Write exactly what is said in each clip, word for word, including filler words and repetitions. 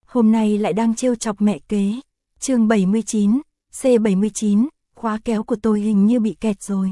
hôm nay lại đang trêu chọc mẹ kế. Chương bảy mươi chín, C bảy mươi chín, khóa kéo của tôi hình như bị kẹt rồi.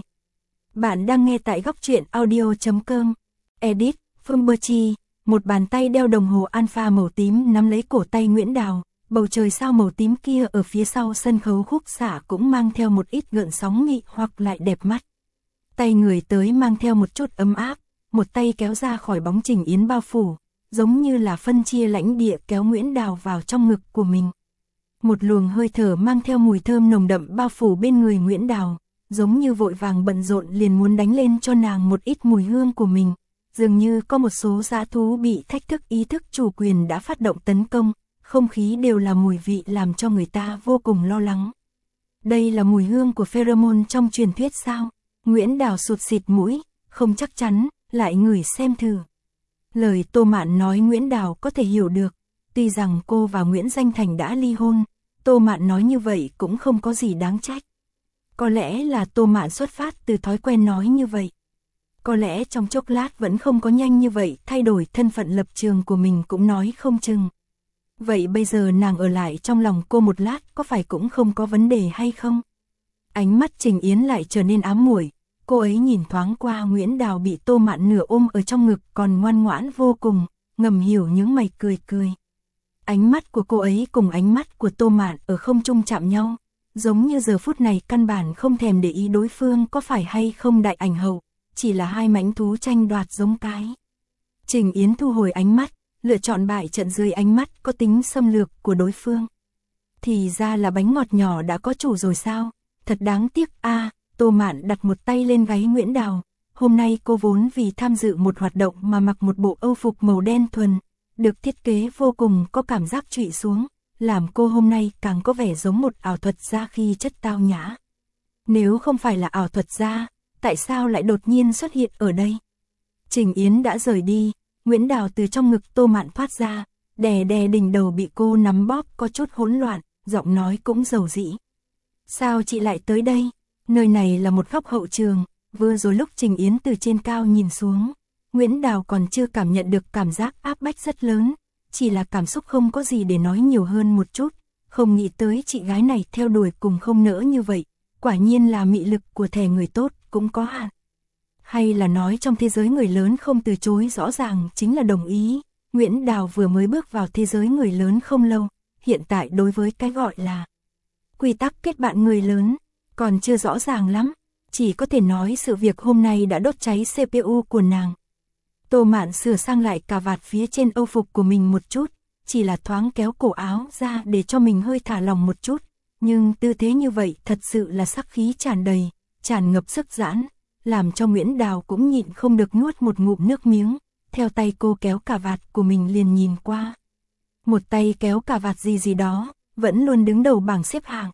Bạn đang nghe tại góc truyện audio.com. Edit, Phương Bơ Chi, một bàn tay đeo đồng hồ alpha màu tím nắm lấy cổ tay Nguyễn Đào, bầu trời sao màu tím kia ở phía sau sân khấu khúc xạ cũng mang theo một ít gợn sóng mị hoặc lại đẹp mắt. Tay người tới mang theo một chút ấm áp, một tay kéo ra khỏi bóng Trình Yến bao phủ, giống như là phân chia lãnh địa kéo Nguyễn Đào vào trong ngực của mình. Một luồng hơi thở mang theo mùi thơm nồng đậm bao phủ bên người Nguyễn Đào, giống như vội vàng bận rộn liền muốn đánh lên cho nàng một ít mùi hương của mình. Dường như có một số dã thú bị thách thức ý thức chủ quyền đã phát động tấn công, không khí đều là mùi vị làm cho người ta vô cùng lo lắng. Đây là mùi hương của pheromone trong truyền thuyết sao? Nguyễn Đào sụt xịt mũi, không chắc chắn, lại ngửi xem thử. Lời Tô Mạn nói Nguyễn Đào có thể hiểu được, tuy rằng cô và Nguyễn Danh Thành đã ly hôn, Tô Mạn nói như vậy cũng không có gì đáng trách. Có lẽ là Tô Mạn xuất phát từ thói quen nói như vậy. Có lẽ trong chốc lát vẫn không có nhanh như vậy thay đổi thân phận lập trường của mình cũng nói không chừng. Vậy bây giờ nàng ở lại trong lòng cô một lát có phải cũng không có vấn đề hay không? Ánh mắt Trình Yến lại trở nên ám muội. Cô ấy nhìn thoáng qua Nguyễn Đào bị Tô Mạn nửa ôm ở trong ngực còn ngoan ngoãn vô cùng, ngầm hiểu những mày cười cười. Ánh mắt của cô ấy cùng ánh mắt của Tô Mạn ở không trung chạm nhau, giống như giờ phút này căn bản không thèm để ý đối phương có phải hay không đại ảnh hậu, chỉ là hai mãnh thú tranh đoạt giống cái. Trình Yến thu hồi ánh mắt, lựa chọn bại trận dưới ánh mắt có tính xâm lược của đối phương. Thì ra là bánh ngọt nhỏ đã có chủ rồi sao? Thật đáng tiếc a. À, Tô Mạn đặt một tay lên gáy Nguyễn Đào. Hôm nay cô vốn vì tham dự một hoạt động mà mặc một bộ âu phục màu đen thuần, được thiết kế vô cùng có cảm giác trụy xuống, làm cô hôm nay càng có vẻ giống một ảo thuật gia khi chất tao nhã. Nếu không phải là ảo thuật gia, tại sao lại đột nhiên xuất hiện ở đây? Trình Yến đã rời đi, Nguyễn Đào từ trong ngực Tô Mạn thoát ra, đè đè đỉnh đầu bị cô nắm bóp có chút hỗn loạn, giọng nói cũng dầu dĩ. Sao chị lại tới đây? Nơi này là một góc hậu trường, vừa rồi lúc Trình Yến từ trên cao nhìn xuống, Nguyễn Đào còn chưa cảm nhận được cảm giác áp bách rất lớn, chỉ là cảm xúc không có gì để nói nhiều hơn một chút, không nghĩ tới chị gái này theo đuổi cùng không nỡ như vậy, quả nhiên là mị lực của thẻ người tốt cũng có hạn. Hay là nói trong thế giới người lớn không từ chối rõ ràng chính là đồng ý, Nguyễn Đào vừa mới bước vào thế giới người lớn không lâu, hiện tại đối với cái gọi là quy tắc kết bạn người lớn, còn chưa rõ ràng lắm, chỉ có thể nói sự việc hôm nay đã đốt cháy xê pê u của nàng. Tô Mạn sửa sang lại cà vạt phía trên âu phục của mình một chút, chỉ là thoáng kéo cổ áo ra để cho mình hơi thả lòng một chút, nhưng tư thế như vậy thật sự là sắc khí tràn đầy, tràn ngập sức giãn, làm cho Nguyễn Đào cũng nhịn không được nuốt một ngụm nước miếng, theo tay cô kéo cà vạt của mình liền nhìn qua. Một tay kéo cà vạt gì gì đó, vẫn luôn đứng đầu bảng xếp hạng.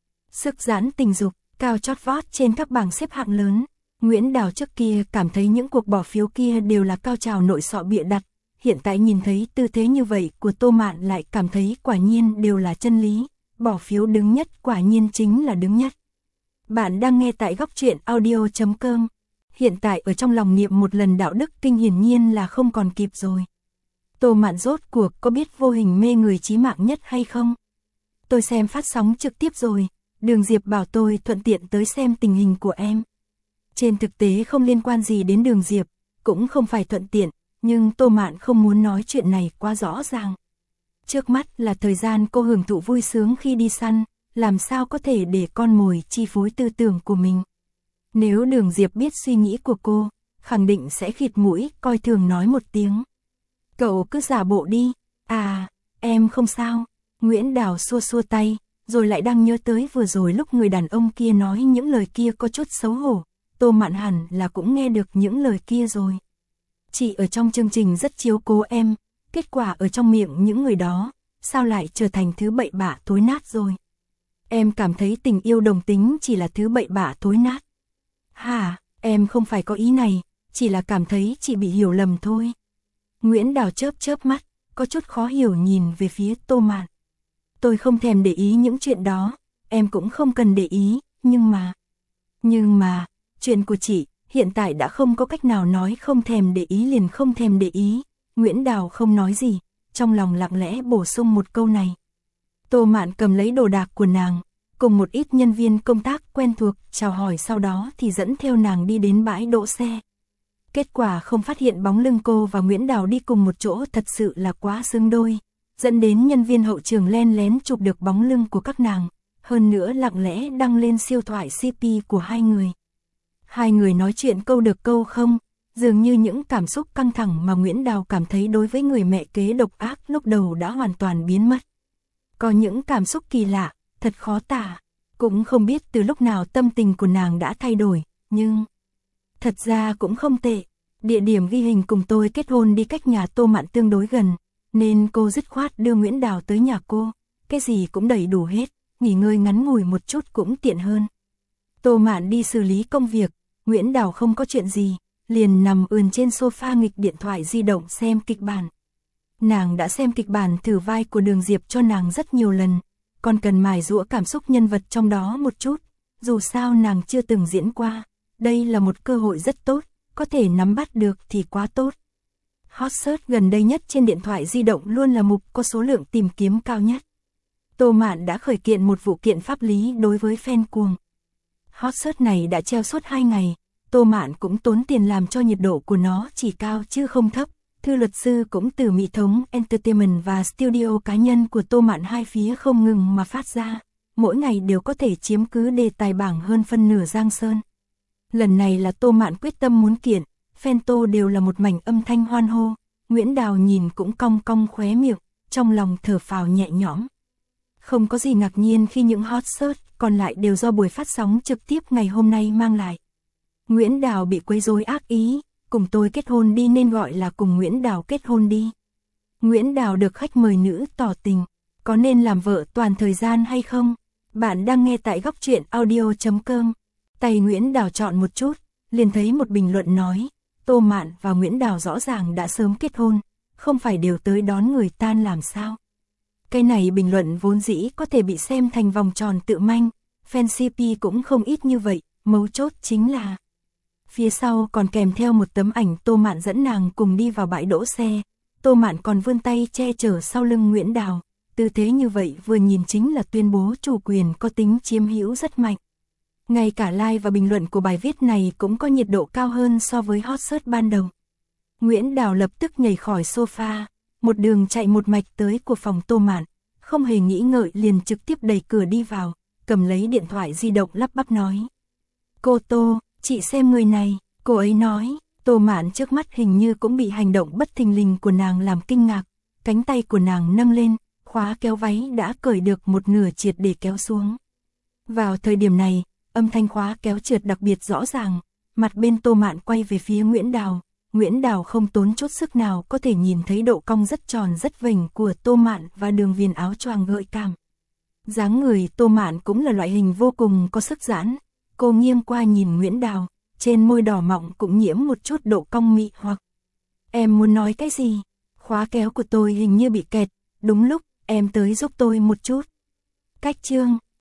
Sức giãn tình dục, cao chót vót trên các bảng xếp hạng lớn. Nguyễn Đào trước kia cảm thấy những cuộc bỏ phiếu kia đều là cao trào nội sọ bịa đặt, hiện tại nhìn thấy tư thế như vậy của Tô Mạn lại cảm thấy quả nhiên đều là chân lý, bỏ phiếu đứng nhất quả nhiên chính là đứng nhất. Bạn đang nghe tại góc truyện audio.com, hiện tại ở trong lòng niệm một lần đạo đức kinh hiển nhiên là không còn kịp rồi. Tô Mạn rốt cuộc có biết vô hình mê người chí mạng nhất hay không? Tôi xem phát sóng trực tiếp rồi, Đường Diệp bảo tôi thuận tiện tới xem tình hình của em. Trên thực tế không liên quan gì đến Đường Diệp, cũng không phải thuận tiện, nhưng Tô Mạn không muốn nói chuyện này quá rõ ràng. Trước mắt là thời gian cô hưởng thụ vui sướng khi đi săn, làm sao có thể để con mồi chi phối tư tưởng của mình. Nếu Đường Diệp biết suy nghĩ của cô, khẳng định sẽ khịt mũi, coi thường nói một tiếng. Cậu cứ giả bộ đi, à, em không sao. Nguyễn Đào xua xua tay, rồi lại đang nhớ tới vừa rồi lúc người đàn ông kia nói những lời kia có chút xấu hổ. Tô Mạn hẳn là cũng nghe được những lời kia rồi. Chị ở trong chương trình rất chiếu cố em, kết quả ở trong miệng những người đó, sao lại trở thành thứ bậy bạ thối nát rồi. Em cảm thấy tình yêu đồng tính chỉ là thứ bậy bạ thối nát. Hả, em không phải có ý này, chỉ là cảm thấy chị bị hiểu lầm thôi. Nguyễn Đào chớp chớp mắt, có chút khó hiểu nhìn về phía Tô Mạn. Tôi không thèm để ý những chuyện đó, em cũng không cần để ý, nhưng mà... Nhưng mà, chuyện của chị, hiện tại đã không có cách nào nói không thèm để ý liền không thèm để ý. Nguyễn Đào không nói gì, trong lòng lặng lẽ bổ sung một câu này. Tô Mạn cầm lấy đồ đạc của nàng, cùng một ít nhân viên công tác quen thuộc, chào hỏi sau đó thì dẫn theo nàng đi đến bãi đỗ xe. Kết quả không phát hiện bóng lưng cô và Nguyễn Đào đi cùng một chỗ thật sự là quá xứng đôi, dẫn đến nhân viên hậu trường len lén chụp được bóng lưng của các nàng, hơn nữa lặng lẽ đăng lên siêu thoại xê pê của hai người. Hai người nói chuyện câu được câu không, dường như những cảm xúc căng thẳng mà Nguyễn Đào cảm thấy đối với người mẹ kế độc ác lúc đầu đã hoàn toàn biến mất. Có những cảm xúc kỳ lạ, thật khó tả, cũng không biết từ lúc nào tâm tình của nàng đã thay đổi, nhưng thật ra cũng không tệ. Địa điểm ghi hình cùng tôi kết hôn đi cách nhà Tô Mạn tương đối gần, nên cô dứt khoát đưa Nguyễn Đào tới nhà cô, cái gì cũng đầy đủ hết, nghỉ ngơi ngắn ngủi một chút cũng tiện hơn. Tô Mạn đi xử lý công việc, Nguyễn Đào không có chuyện gì, liền nằm ườn trên sofa nghịch điện thoại di động xem kịch bản. Nàng đã xem kịch bản thử vai của Đường Diệp cho nàng rất nhiều lần, còn cần mài giũa cảm xúc nhân vật trong đó một chút, dù sao nàng chưa từng diễn qua, đây là một cơ hội rất tốt, có thể nắm bắt được thì quá tốt. Hot search gần đây nhất trên điện thoại di động luôn là mục có số lượng tìm kiếm cao nhất. Tô Mạn đã khởi kiện một vụ kiện pháp lý đối với fan cuồng. Hot search này đã treo suốt hai ngày, Tô Mạn cũng tốn tiền làm cho nhiệt độ của nó chỉ cao chứ không thấp. Thư luật sư cũng từ Mỹ Thống Entertainment và studio cá nhân của Tô Mạn hai phía không ngừng mà phát ra, mỗi ngày đều có thể chiếm cứ đề tài bảng hơn phân nửa Giang Sơn. Lần này là Tô Mạn quyết tâm muốn kiện, fan Tô đều là một mảnh âm thanh hoan hô, Nguyễn Đào nhìn cũng cong cong khóe miệng, trong lòng thở phào nhẹ nhõm. Không có gì ngạc nhiên khi những hot search còn lại đều do buổi phát sóng trực tiếp ngày hôm nay mang lại. Nguyễn Đào bị quấy rối ác ý, cùng tôi kết hôn đi nên gọi là cùng Nguyễn Đào kết hôn đi. Nguyễn Đào được khách mời nữ tỏ tình, có nên làm vợ toàn thời gian hay không? Bạn đang nghe tại góc truyện audio chấm com. Tay Nguyễn Đào chọn một chút, liền thấy một bình luận nói, Tô Mạn và Nguyễn Đào rõ ràng đã sớm kết hôn, không phải đều tới đón người tan làm sao? Cái này bình luận vốn dĩ có thể bị xem thành vòng tròn tự manh, fan xê pê cũng không ít như vậy, mấu chốt chính là phía sau còn kèm theo một tấm ảnh Tô Mạn dẫn nàng cùng đi vào bãi đỗ xe, Tô Mạn còn vươn tay che chở sau lưng Nguyễn Đào, tư thế như vậy vừa nhìn chính là tuyên bố chủ quyền có tính chiếm hữu rất mạnh. Ngay cả like và bình luận của bài viết này cũng có nhiệt độ cao hơn so với hot search ban đầu. Nguyễn Đào lập tức nhảy khỏi sofa, một đường chạy một mạch tới của phòng Tô Mạn, không hề nghĩ ngợi liền trực tiếp đẩy cửa đi vào, cầm lấy điện thoại di động lắp bắp nói. Cô Tô, chị xem người này, cô ấy nói. Tô Mạn trước mắt hình như cũng bị hành động bất thình lình của nàng làm kinh ngạc, cánh tay của nàng nâng lên, khóa kéo váy đã cởi được một nửa triệt để kéo xuống. Vào thời điểm này, âm thanh khóa kéo trượt đặc biệt rõ ràng, mặt bên Tô Mạn quay về phía Nguyễn Đào, Nguyễn Đào không tốn chút sức nào có thể nhìn thấy độ cong rất tròn rất vểnh của Tô Mạn và đường viền áo choàng gợi cảm. Dáng người Tô Mạn cũng là loại hình vô cùng có sức giãn, cô nghiêng qua nhìn Nguyễn Đào, trên môi đỏ mọng cũng nhiễm một chút độ cong mị hoặc. Em muốn nói cái gì? Khóa kéo của tôi hình như bị kẹt, đúng lúc, em tới giúp tôi một chút. Cách chương